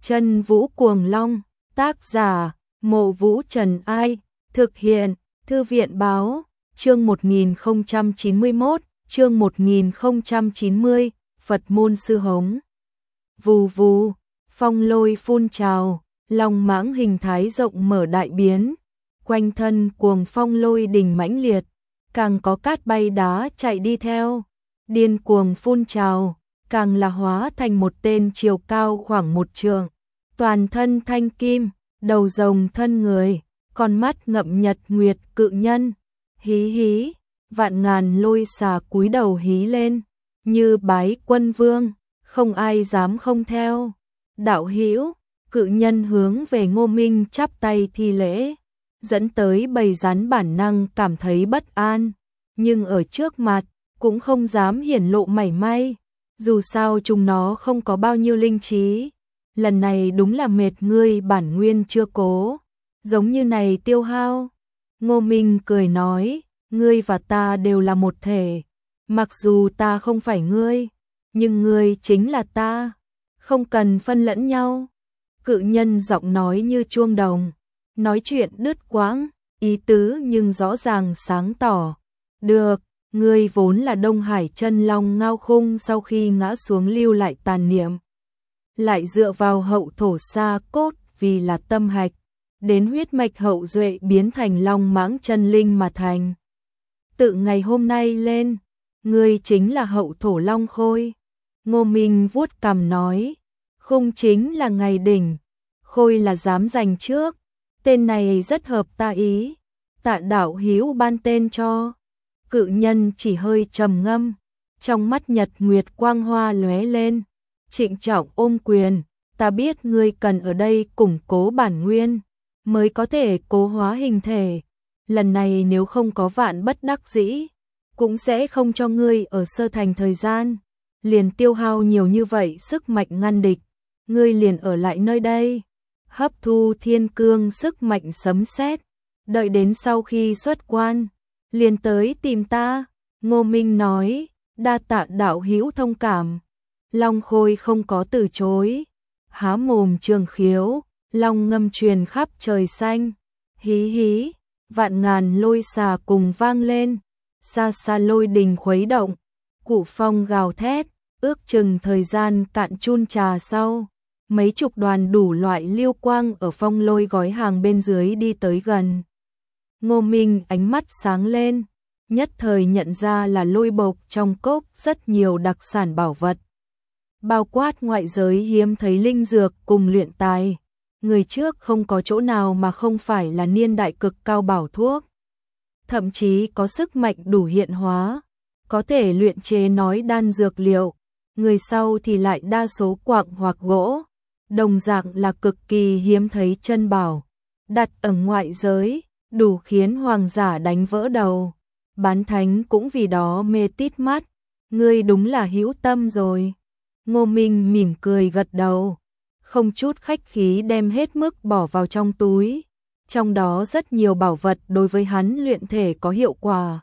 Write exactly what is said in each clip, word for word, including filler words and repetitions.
Chân Vũ Cuồng Long, tác giả, Mộ Vũ Trần Ai, thực hiện, Thư viện Báo, chương một nghìn không trăm chín mươi mốt, chương một nghìn không trăm chín mươi, Phật môn sư hống. Vù vù, phong lôi phun trào, long mãng hình thái rộng mở đại biến, quanh thân cuồng phong lôi đình mãnh liệt, càng có cát bay đá chạy đi theo, điên cuồng phun trào, càng là hóa thành một tên chiều cao khoảng một trượng, toàn thân thanh kim, đầu rồng thân người, con mắt ngậm nhật nguyệt cự nhân, hí hí, vạn ngàn lôi xà cúi đầu hí lên, như bái quân vương, không ai dám không theo. Đạo hữu, cự nhân hướng về Ngô Minh chắp tay thi lễ, dẫn tới bầy rắn bản năng cảm thấy bất an, nhưng ở trước mặt cũng không dám hiển lộ mảy may, dù sao chúng nó không có bao nhiêu linh trí. Lần này đúng là mệt ngươi bản nguyên chưa cố, giống như này tiêu hao. Ngô Minh cười nói, ngươi và ta đều là một thể, mặc dù ta không phải ngươi, nhưng ngươi chính là ta, không cần phân lẫn nhau. Cự nhân giọng nói như chuông đồng, nói chuyện đứt quãng, ý tứ nhưng rõ ràng sáng tỏ. Được, ngươi vốn là Đông Hải chân long ngao khung, sau khi ngã xuống lưu lại tàn niệm, lại dựa vào hậu thổ sa cốt vì là tâm hạch, đến huyết mạch hậu duệ biến thành long mãng chân linh mà thành. Tự ngày hôm nay lên, ngươi chính là hậu thổ long khôi. Ngô Minh vuốt cằm nói, khung chính là ngày đỉnh, khôi là dám giành trước, tên này rất hợp ta ý, tạ đạo hữu ban tên cho. Cự nhân chỉ hơi trầm ngâm, trong mắt nhật nguyệt quang hoa lóe lên, trịnh trọng ôm quyền, ta biết ngươi cần ở đây củng cố bản nguyên, mới có thể cố hóa hình thể, lần này nếu không có vạn bất đắc dĩ, cũng sẽ không cho ngươi ở sơ thành thời gian, liền tiêu hao nhiều như vậy sức mạnh ngăn địch, ngươi liền ở lại nơi đây, hấp thu thiên cương sức mạnh sấm sét, đợi đến sau khi xuất quan, liền tới tìm ta. Ngô Minh nói, đa tạ đạo hữu thông cảm. Long khôi không có từ chối, há mồm trường khiếu, long ngâm truyền khắp trời xanh, hí hí, vạn ngàn lôi xà cùng vang lên, xa xa lôi đình khuấy động, cụ phong gào thét, ước chừng thời gian cạn chun trà sau, mấy chục đoàn đủ loại liêu quang ở phong lôi gói hàng bên dưới đi tới gần. Ngô Minh ánh mắt sáng lên, nhất thời nhận ra là lôi bộc trong cốc rất nhiều đặc sản bảo vật, bao quát ngoại giới hiếm thấy linh dược cùng luyện tài, người trước không có chỗ nào mà không phải là niên đại cực cao bảo thuốc, thậm chí có sức mạnh đủ hiện hóa, có thể luyện chế nói đan dược liệu, người sau thì lại đa số quặng hoặc gỗ, đồng dạng là cực kỳ hiếm thấy chân bảo, đặt ở ngoại giới, đủ khiến hoàng giả đánh vỡ đầu, bán thánh cũng vì đó mê tít mắt, ngươi đúng là hữu tâm rồi. Ngô Minh mỉm cười gật đầu, không chút khách khí đem hết mức bỏ vào trong túi, trong đó rất nhiều bảo vật đối với hắn luyện thể có hiệu quả.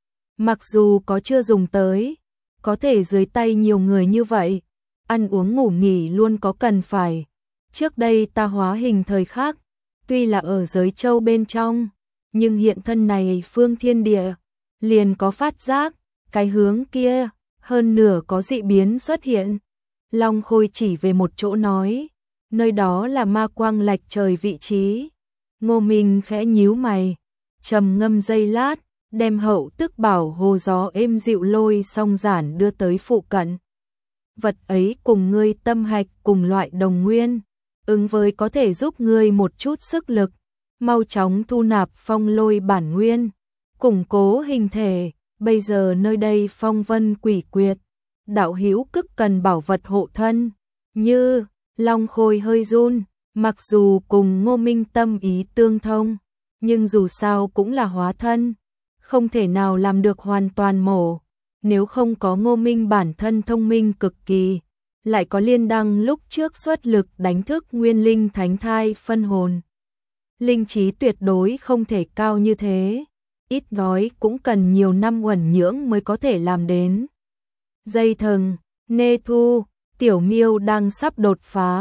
Mặc dù có chưa dùng tới, có thể dưới tay nhiều người như vậy, ăn uống ngủ nghỉ luôn có cần phải. Trước đây ta hóa hình thời khác, tuy là ở giới châu bên trong, nhưng hiện thân này phương thiên địa, liền có phát giác, cái hướng kia, hơn nửa có dị biến xuất hiện. Long khôi chỉ về một chỗ nói, nơi đó là ma quang lạch trời vị trí. Ngô Minh khẽ nhíu mày, trầm ngâm giây lát, đem hậu tức bảo hồ gió êm dịu lôi song giản đưa tới phụ cận. Vật ấy cùng ngươi tâm hạch cùng loại đồng nguyên, ứng với có thể giúp ngươi một chút sức lực, mau chóng thu nạp phong lôi bản nguyên, củng cố hình thể, bây giờ nơi đây phong vân quỷ quyệt, đạo hữu cực cần bảo vật hộ thân, như, Long khôi hơi run, mặc dù cùng Ngô Minh tâm ý tương thông, nhưng dù sao cũng là hóa thân, không thể nào làm được hoàn toàn mổ, nếu không có Ngô Minh bản thân thông minh cực kỳ, lại có liên đăng lúc trước xuất lực đánh thức nguyên linh thánh thai phân hồn. Linh trí tuyệt đối không thể cao như thế, ít nói cũng cần nhiều năm uẩn nhưỡng mới có thể làm đến. Dây thừng, Nê Thu, Tiểu Miêu đang sắp đột phá,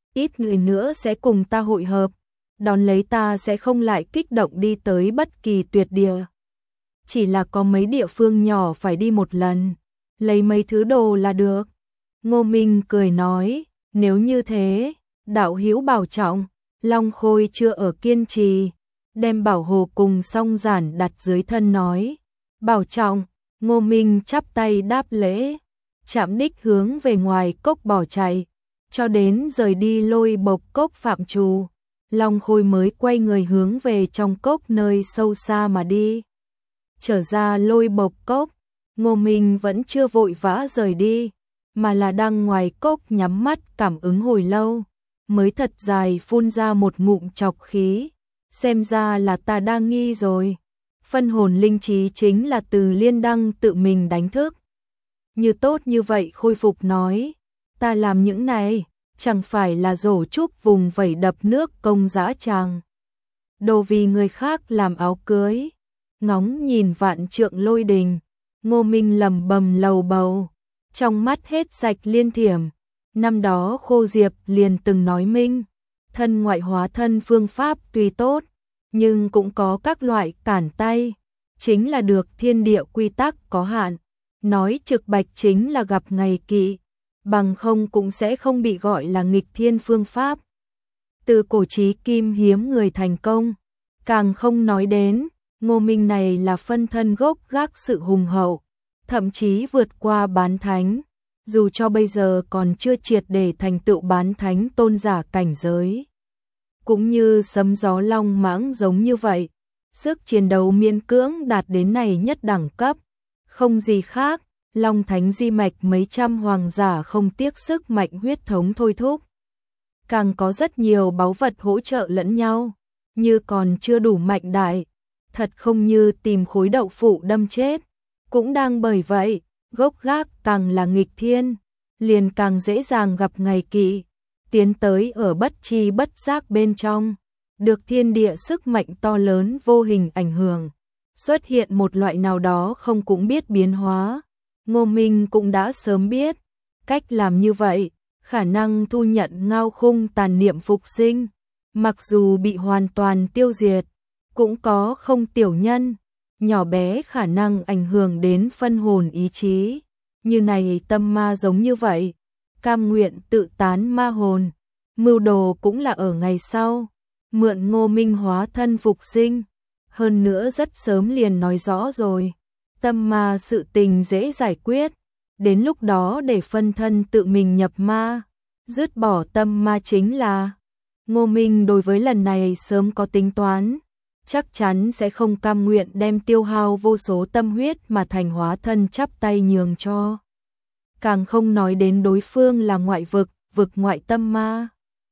ít người nữa sẽ cùng ta hội hợp, đón lấy ta sẽ không lại kích động đi tới bất kỳ tuyệt địa. Chỉ là có mấy địa phương nhỏ phải đi một lần, lấy mấy thứ đồ là được. Ngô Minh cười nói, nếu như thế, đạo hữu bảo trọng. Long Khôi chưa ở kiên trì, đem bảo hồ cùng song giản đặt dưới thân nói, bảo trọng. Ngô Minh chắp tay đáp lễ, chạm đích hướng về ngoài cốc bỏ chạy, cho đến rời đi Lôi Bộc cốc phạm trù, Long Khôi mới quay người hướng về trong cốc nơi sâu xa mà đi. Trở ra Lôi Bộc cốc, Ngô Minh vẫn chưa vội vã rời đi, mà là đang ngoài cốc nhắm mắt cảm ứng hồi lâu, mới thật dài phun ra một ngụm trọc khí, xem ra là ta đang nghi rồi. Phân hồn linh trí chính là từ Liên Đăng tự mình đánh thức. Như tốt như vậy khôi phục nói, ta làm những này, chẳng phải là rổ trúc vùng vẩy đập nước công dã tràng. Đồ vì người khác làm áo cưới, ngóng nhìn vạn trượng lôi đình, Ngô Minh lầm bầm lầu bầu, trong mắt hết sạch liên thiểm. Năm đó Khô Diệp liền từng nói minh, thân ngoại hóa thân phương pháp tuy tốt, nhưng cũng có các loại cản tay, chính là được thiên địa quy tắc có hạn, nói trực bạch chính là gặp ngày kỵ, bằng không cũng sẽ không bị gọi là nghịch thiên phương pháp. Từ cổ chí kim hiếm người thành công, càng không nói đến, Ngô Minh này là phân thân gốc gác sự hùng hậu, thậm chí vượt qua bán thánh, dù cho bây giờ còn chưa triệt để thành tựu bán thánh tôn giả cảnh giới. Cũng như sấm gió long mãng giống như vậy, sức chiến đấu miễn cưỡng đạt đến này nhất đẳng cấp, không gì khác, Long Thánh di mạch mấy trăm hoàng giả không tiếc sức mạnh huyết thống thôi thúc. Càng có rất nhiều báu vật hỗ trợ lẫn nhau, như còn chưa đủ mạnh đại, thật không như tìm khối đậu phụ đâm chết. Cũng đang bởi vậy, gốc gác càng là nghịch thiên, liền càng dễ dàng gặp ngày kỵ, tiến tới ở bất chi bất giác bên trong, được thiên địa sức mạnh to lớn vô hình ảnh hưởng, xuất hiện một loại nào đó không cũng biết biến hóa. Ngô Minh cũng đã sớm biết, cách làm như vậy, khả năng thu nhận ngao khung tàn niệm phục sinh, mặc dù bị hoàn toàn tiêu diệt, cũng có không tiểu nhân, nhỏ bé khả năng ảnh hưởng đến phân hồn ý chí, như này tâm ma giống như vậy, cam nguyện tự tán ma hồn, mưu đồ cũng là ở ngày sau, mượn Ngô Minh hóa thân phục sinh, hơn nữa rất sớm liền nói rõ rồi, tâm ma sự tình dễ giải quyết, đến lúc đó để phân thân tự mình nhập ma, dứt bỏ tâm ma chính là. Ngô Minh đối với lần này sớm có tính toán, chắc chắn sẽ không cam nguyện đem tiêu hao vô số tâm huyết mà thành hóa thân chắp tay nhường cho. Càng không nói đến đối phương là ngoại vực, vực ngoại tâm ma.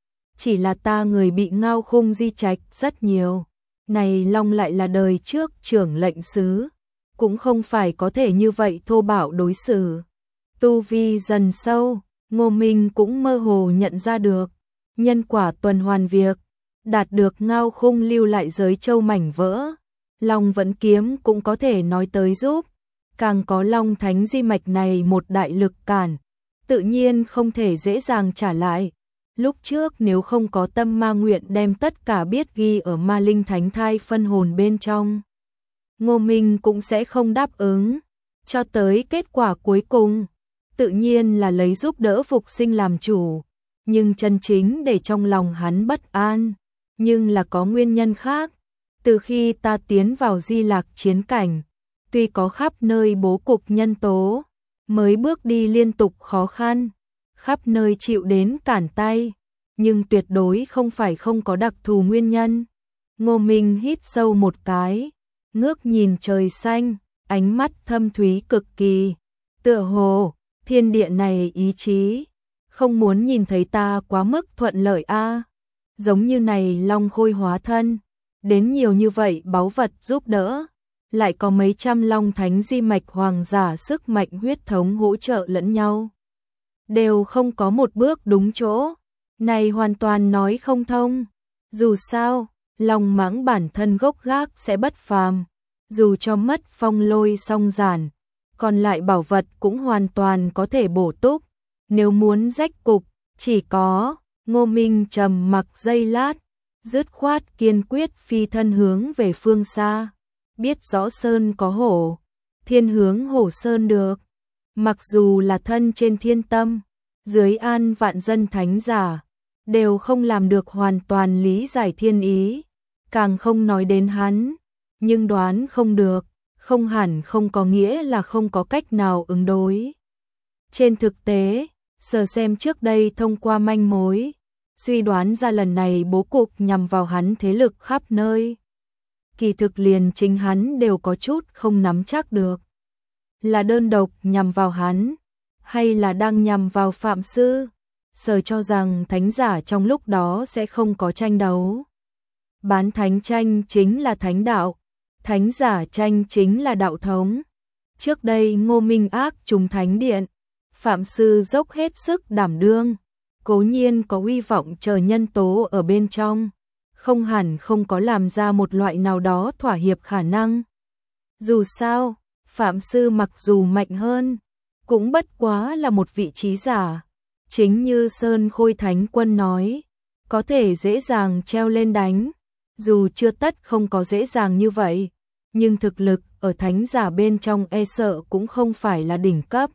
Chỉ là ta người bị ngao khung di trạch rất nhiều, này Long lại là đời trước trưởng lệnh sứ, cũng không phải có thể như vậy thô bạo đối xử. Tu vi dần sâu, Ngô Minh cũng mơ hồ nhận ra được, nhân quả tuần hoàn việc, đạt được ngao khung lưu lại giới châu mảnh vỡ, Long Vẫn Kiếm cũng có thể nói tới giúp, càng có Long Thánh di mạch này một đại lực cản, tự nhiên không thể dễ dàng trả lại. Lúc trước nếu không có tâm ma nguyện đem tất cả biết ghi ở ma linh thánh thai phân hồn bên trong, Ngô Minh cũng sẽ không đáp ứng, cho tới kết quả cuối cùng, tự nhiên là lấy giúp đỡ phục sinh làm chủ, nhưng chân chính để trong lòng hắn bất an, nhưng là có nguyên nhân khác. Từ khi ta tiến vào Di Lạc chiến cảnh, tuy có khắp nơi bố cục nhân tố, mới bước đi liên tục khó khăn, khắp nơi chịu đến cản tay, nhưng tuyệt đối không phải không có đặc thù nguyên nhân. Ngô Minh hít sâu một cái, ngước nhìn trời xanh, ánh mắt thâm thúy cực kỳ, tựa hồ thiên địa này ý chí không muốn nhìn thấy ta quá mức thuận lợi a. Giống như này Long Khôi hóa thân, đến nhiều như vậy báu vật giúp đỡ, lại có mấy trăm Long Thánh di mạch hoàng giả sức mạnh huyết thống hỗ trợ lẫn nhau, đều không có một bước đúng chỗ, này hoàn toàn nói không thông. Dù sao, Long Mãng bản thân gốc gác sẽ bất phàm, dù cho mất phong lôi song giản, còn lại bảo vật cũng hoàn toàn có thể bổ túc, nếu muốn rách cục, chỉ có Ngô Minh trầm mặc giây lát, dứt khoát kiên quyết phi thân hướng về phương xa. Biết rõ sơn có hổ, thiên hướng hổ sơn được. Mặc dù là thân trên thiên tâm, dưới an vạn dân thánh giả, đều không làm được hoàn toàn lý giải thiên ý, càng không nói đến hắn, nhưng đoán không được, không hẳn không có nghĩa là không có cách nào ứng đối. Trên thực tế, sở xem trước đây thông qua manh mối, suy đoán ra lần này bố cục nhằm vào hắn thế lực khắp nơi. Kỳ thực liền chính hắn đều có chút không nắm chắc được. Là đơn độc nhằm vào hắn, hay là đang nhằm vào Phạm Sư? Sở cho rằng thánh giả trong lúc đó sẽ không có tranh đấu. Bán thánh tranh chính là thánh đạo, thánh giả tranh chính là đạo thống. Trước đây Ngô Minh ác trùng thánh điện, Phạm Sư dốc hết sức đảm đương, cố nhiên có uy vọng chờ nhân tố ở bên trong, không hẳn không có làm ra một loại nào đó thỏa hiệp khả năng. Dù sao, Phạm Sư mặc dù mạnh hơn, cũng bất quá là một vị trí giả. Chính như Sơn Khôi Thánh Quân nói, có thể dễ dàng treo lên đánh, dù chưa tất không có dễ dàng như vậy, nhưng thực lực ở thánh giả bên trong e sợ cũng không phải là đỉnh cấp.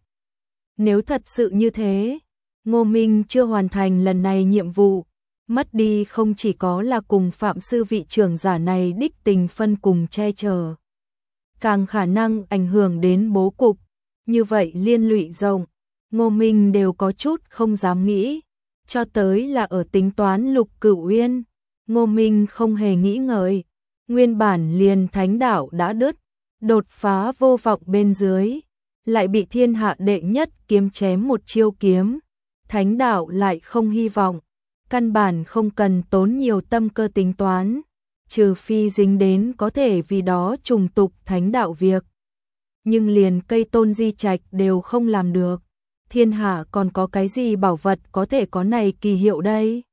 Nếu thật sự như thế, Ngô Minh chưa hoàn thành lần này nhiệm vụ, mất đi không chỉ có là cùng Phạm Sư vị trưởng giả này đích tình phân cùng che chở, càng khả năng ảnh hưởng đến bố cục, như vậy liên lụy rộng, Ngô Minh đều có chút không dám nghĩ, cho tới là ở tính toán Lục Cửu Uyên, Ngô Minh không hề nghĩ ngợi, nguyên bản liền thánh đạo đã đứt, đột phá vô vọng bên dưới, lại bị thiên hạ đệ nhất kiếm chém một chiêu kiếm, thánh đạo lại không hy vọng, căn bản không cần tốn nhiều tâm cơ tính toán, trừ phi dính đến có thể vì đó trùng tục thánh đạo việc. Nhưng liền cây tôn di trạch đều không làm được, thiên hạ còn có cái gì bảo vật có thể có này kỳ hiệu đây?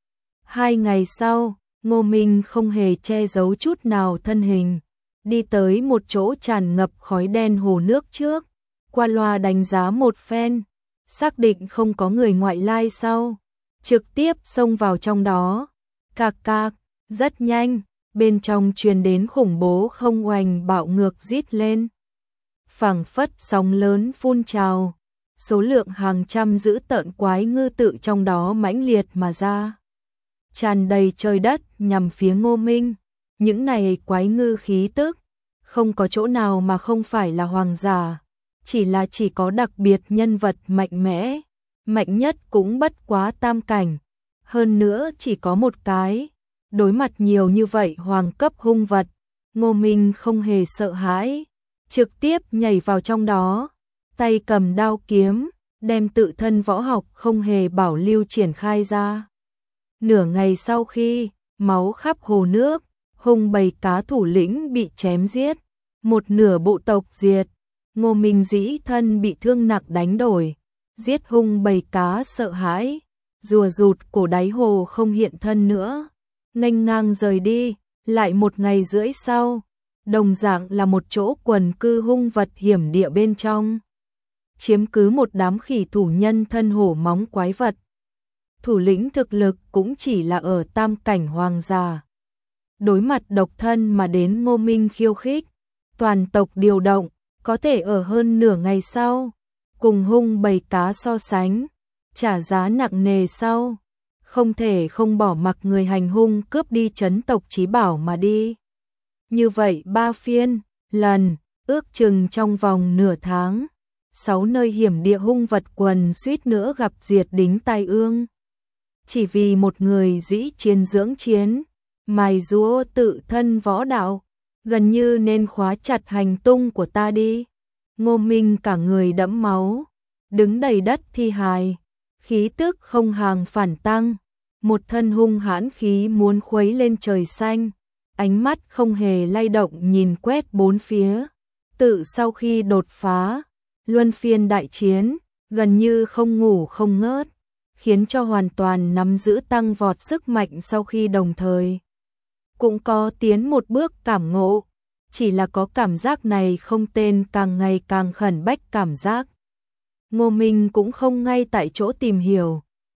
Hai ngày sau, Ngô Minh không hề che giấu chút nào thân hình, đi tới một chỗ tràn ngập khói đen hồ nước trước, qua loa đánh giá một phen, xác định không có người ngoại lai sau, trực tiếp xông vào trong đó. Cạc cạc, rất nhanh, bên trong truyền đến khủng bố không oanh bạo ngược rít lên. Phảng phất sóng lớn phun trào, số lượng hàng trăm dữ tợn quái ngư tự trong đó mãnh liệt mà ra, tràn đầy trời đất nhằm phía Ngô Minh. Những này quái ngư khí tức, không có chỗ nào mà không phải là hoàng giả, chỉ là chỉ có đặc biệt nhân vật mạnh mẽ, mạnh nhất cũng bất quá tam cảnh, hơn nữa chỉ có một cái. Đối mặt nhiều như vậy hoàng cấp hung vật, Ngô Minh không hề sợ hãi, trực tiếp nhảy vào trong đó, tay cầm đao kiếm, đem tự thân võ học không hề bảo lưu triển khai ra. Nửa ngày sau khi, máu khắp hồ nước, hung bầy cá thủ lĩnh bị chém giết, một nửa bộ tộc diệt, Ngô Minh dĩ thân bị thương nặng đánh đổi, giết hung bầy cá sợ hãi, rùa rụt cổ đáy hồ không hiện thân nữa, nghênh ngang rời đi. Lại một ngày rưỡi sau, đồng dạng là một chỗ quần cư hung vật hiểm địa bên trong, chiếm cứ một đám khỉ thủ nhân thân hổ móng quái vật. Thủ lĩnh thực lực cũng chỉ là ở tam cảnh hoàng gia. Đối mặt độc thân mà đến Ngô Minh khiêu khích, toàn tộc điều động, có thể ở hơn nửa ngày sau, cùng hung bầy cá so sánh, trả giá nặng nề sau, không thể không bỏ mặc người hành hung cướp đi trấn tộc chí bảo mà đi. Như vậy ba phiên, lần, ước chừng trong vòng nửa tháng, sáu nơi hiểm địa hung vật quần suýt nữa gặp diệt đính tai ương. Chỉ vì một người dĩ chiến dưỡng chiến, mài giũa tự thân võ đạo, gần như nên khóa chặt hành tung của ta đi. Ngô Minh cả người đẫm máu, đứng đầy đất thi hài, khí tức không hàng phản tăng, một thân hung hãn khí muốn khuấy lên trời xanh, ánh mắt không hề lay động nhìn quét bốn phía. Tự sau khi đột phá, luân phiên đại chiến, gần như không ngủ không ngớt, khiến cho hoàn toàn nắm giữ tăng vọt sức mạnh sau khi đồng thời. Cũng có tiến một bước cảm ngộ, chỉ là có cảm giác này không tên càng ngày càng khẩn bách cảm giác. Ngô Minh cũng không ngay tại chỗ tìm hiểu,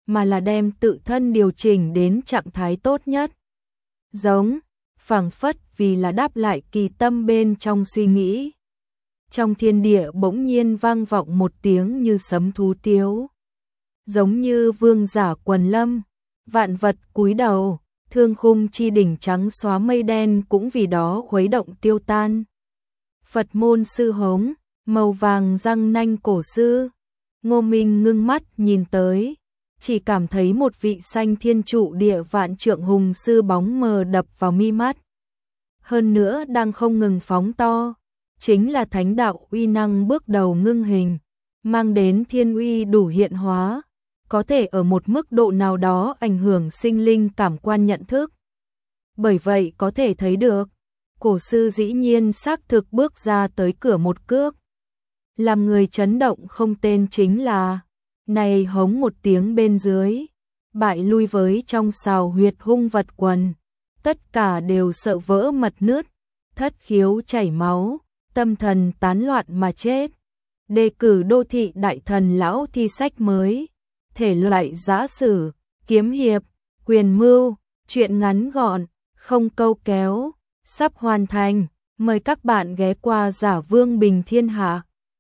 mà là đem tự thân điều chỉnh đến trạng thái tốt nhất. Giống, phảng phất vì là đáp lại Kỳ Tâm bên trong suy nghĩ. Trong thiên địa bỗng nhiên vang vọng một tiếng như sấm thú tiếu. Giống như vương giả quần lâm, vạn vật cúi đầu, thương khung chi đỉnh trắng xóa mây đen cũng vì đó khuấy động tiêu tan. Phật môn sư hống, màu vàng răng nanh cổ sư. Ngô Minh ngưng mắt nhìn tới, chỉ cảm thấy một vị xanh thiên trụ địa vạn trượng hùng sư bóng mờ đập vào mi mắt. Hơn nữa đang không ngừng phóng to, chính là thánh đạo uy năng bước đầu ngưng hình, mang đến thiên uy đủ hiện hóa, có thể ở một mức độ nào đó ảnh hưởng sinh linh cảm quan nhận thức. Bởi vậy có thể thấy được, cổ sư dĩ nhiên xác thực bước ra tới cửa một cước. Làm người chấn động không tên chính là, này hống một tiếng bên dưới, bại lui với trong sào huyệt hung vật quần, tất cả đều sợ vỡ mật nứt, thất khiếu chảy máu, tâm thần tán loạn mà chết. Đề cử đô thị đại thần lão thi sách mới, thể loại giã sử, kiếm hiệp, quyền mưu, truyện ngắn gọn, không câu kéo, sắp hoàn thành, mời các bạn ghé qua Giả Vương Bình Thiên Hạ.